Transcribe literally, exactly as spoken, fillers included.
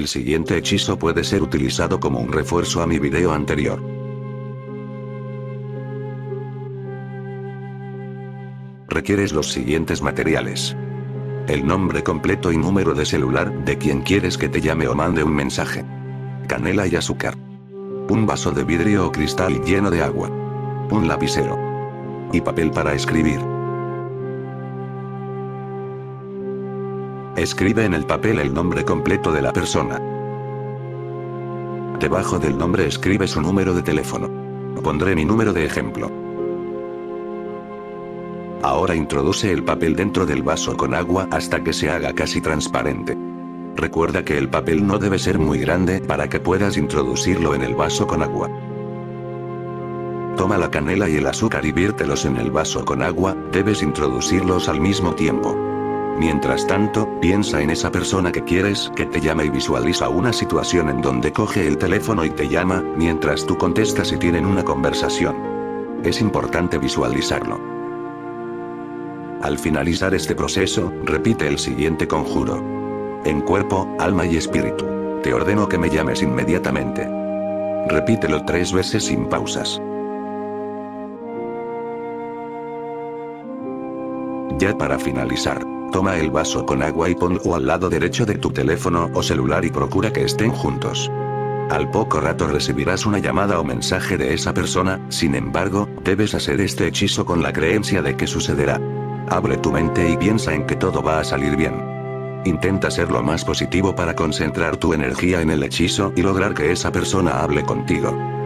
El siguiente hechizo puede ser utilizado como un refuerzo a mi video anterior. Requieres los siguientes materiales: el nombre completo y número de celular de quien quieres que te llame o mande un mensaje. Canela y azúcar. Un vaso de vidrio o cristal lleno de agua. Un lapicero. Y papel para escribir. Escribe en el papel el nombre completo de la persona. Debajo del nombre escribe su número de teléfono. Pondré mi número de ejemplo. Ahora introduce el papel dentro del vaso con agua hasta que se haga casi transparente. Recuerda que el papel no debe ser muy grande para que puedas introducirlo en el vaso con agua. Toma la canela y el azúcar y viértelos en el vaso con agua, debes introducirlos al mismo tiempo. Mientras tanto, piensa en esa persona que quieres que te llame y visualiza una situación en donde coge el teléfono y te llama, mientras tú contestas y tienen una conversación. Es importante visualizarlo. Al finalizar este proceso, repite el siguiente conjuro. En cuerpo, alma y espíritu. Te ordeno que me llames inmediatamente. Repítelo tres veces sin pausas. Ya para finalizar, toma el vaso con agua y ponlo al lado derecho de tu teléfono o celular y procura que estén juntos. Al poco rato recibirás una llamada o mensaje de esa persona, sin embargo, debes hacer este hechizo con la creencia de que sucederá. Abre tu mente y piensa en que todo va a salir bien. Intenta ser lo más positivo para concentrar tu energía en el hechizo y lograr que esa persona hable contigo.